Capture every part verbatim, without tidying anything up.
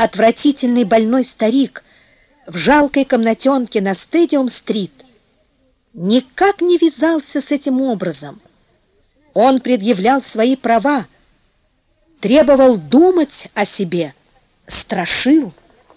отвратительный больной старик в жалкой комнатенке на Стадиум-стрит никак не вязался с этим образом. Он предъявлял свои права, требовал думать о себе, страшил.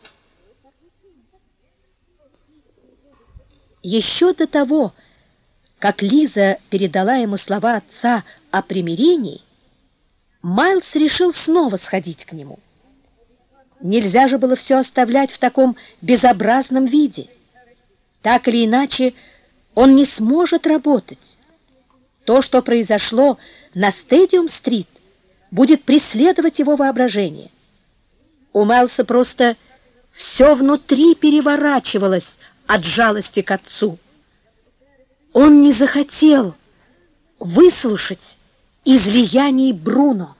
Еще до того, как Лиза передала ему слова отца о примирении, Майлз решил снова сходить к нему. Нельзя же было все оставлять в таком безобразном виде. Так или иначе, он не сможет работать. То, что произошло на Стадиум-стрит, будет преследовать его воображение. У Майлза просто все внутри переворачивалось от жалости к отцу. Он не захотел выслушать излияний Бруно.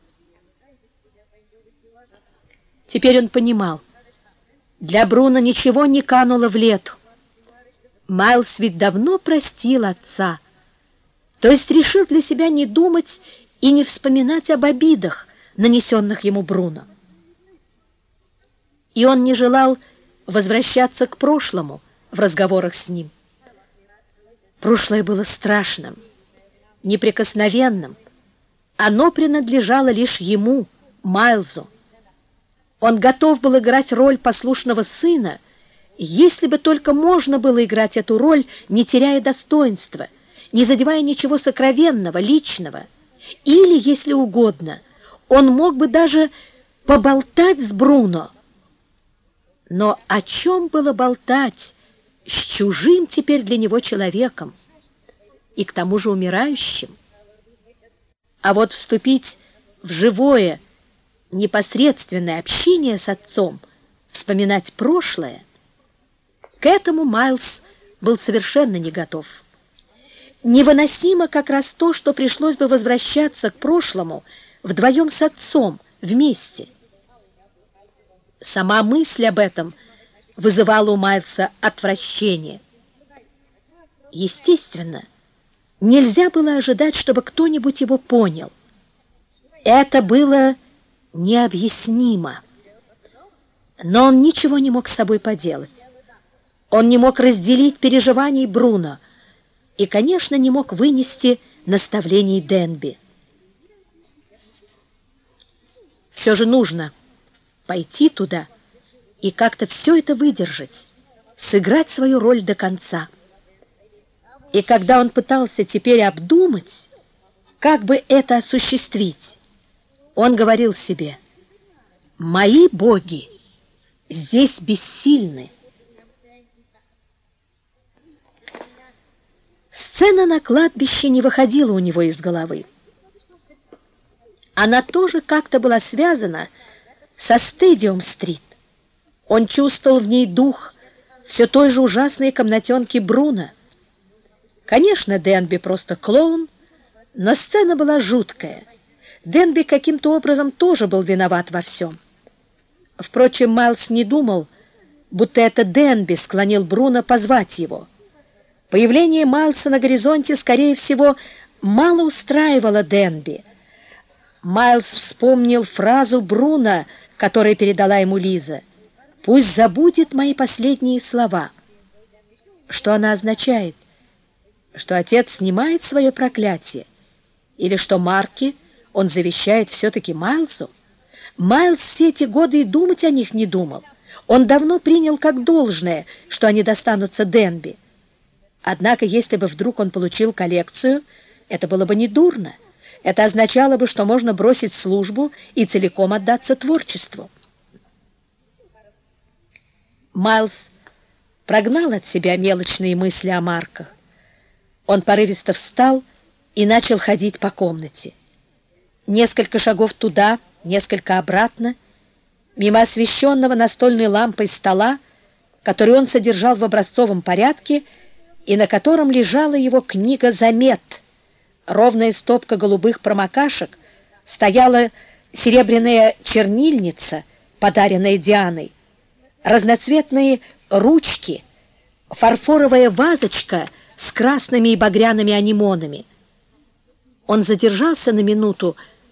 Теперь он понимал, для Бруно ничего не кануло в лету. Майлз ведь давно простил отца, то есть решил для себя не думать и не вспоминать об обидах, нанесенных ему Бруно. И он не желал возвращаться к прошлому в разговорах с ним. Прошлое было страшным, неприкосновенным. Оно принадлежало лишь ему, Майлзу. Он готов был играть роль послушного сына, если бы только можно было играть эту роль, не теряя достоинства, не задевая ничего сокровенного, личного. Или, если угодно, он мог бы даже поболтать с Бруно. Но о чем было болтать с чужим теперь для него человеком, и к тому же умирающим? А вот вступить в живое, непосредственное общение с отцом, вспоминать прошлое, к этому Майлз был совершенно не готов. Невыносимо как раз то, что пришлось бы возвращаться к прошлому вдвоем с отцом, вместе. Сама мысль об этом вызывала у Майлза отвращение. Естественно, нельзя было ожидать, чтобы кто-нибудь его понял. Это было необъяснимо. Но он ничего не мог с собой поделать. Он не мог разделить переживаний Бруно и, конечно, не мог вынести наставлений Денби. Все же нужно пойти туда и как-то все это выдержать, сыграть свою роль до конца. И когда он пытался теперь обдумать, как бы это осуществить, он говорил себе: «Мои боги здесь бессильны». Сцена на кладбище не выходила у него из головы. Она тоже как-то была связана со Стадиум-стрит. Он чувствовал в ней дух все той же ужасной комнатенки Бруно. Конечно, Денби просто клоун, но сцена была жуткая. Денби каким-то образом тоже был виноват во всем. Впрочем, Майлз не думал, будто это Денби склонил Бруно позвать его. Появление Майлза на горизонте, скорее всего, мало устраивало Денби. Майлз вспомнил фразу Бруно, которую передала ему Лиза: «Пусть забудет мои последние слова». Что она означает? Что отец снимает свое проклятие? Или что Марки он завещает все-таки Майлзу? Майлз все эти годы и думать о них не думал. Он давно принял как должное, что они достанутся Денби. Однако, если бы вдруг он получил коллекцию, это было бы недурно. Это означало бы, что можно бросить службу и целиком отдаться творчеству. Майлз прогнал от себя мелочные мысли о марках. Он порывисто встал и начал ходить по комнате. Несколько шагов туда, несколько обратно, мимо освещенного настольной лампой стола, который он содержал в образцовом порядке, и на котором лежала его книга «Замет». Ровная стопка голубых промокашек, стояла серебряная чернильница, подаренная Дианой, разноцветные ручки, фарфоровая вазочка с красными и багряными анимонами. Он задержался на минуту